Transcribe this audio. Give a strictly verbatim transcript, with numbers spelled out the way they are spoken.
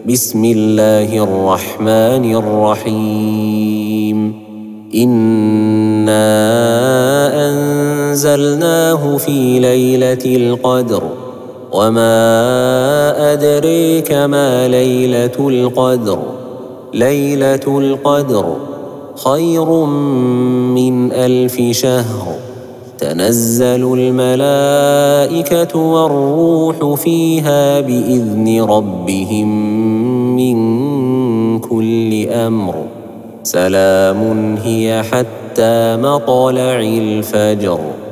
بسم الله الرحمن الرحيم إنا أنزلناه في ليلة القدر وما أدريك ما ليلة القدر ليلة القدر خير من ألف شهر تنزل الملائكة والروح فيها بإذن ربهم من كل أمر سلام هي حتى مطلع الفجر.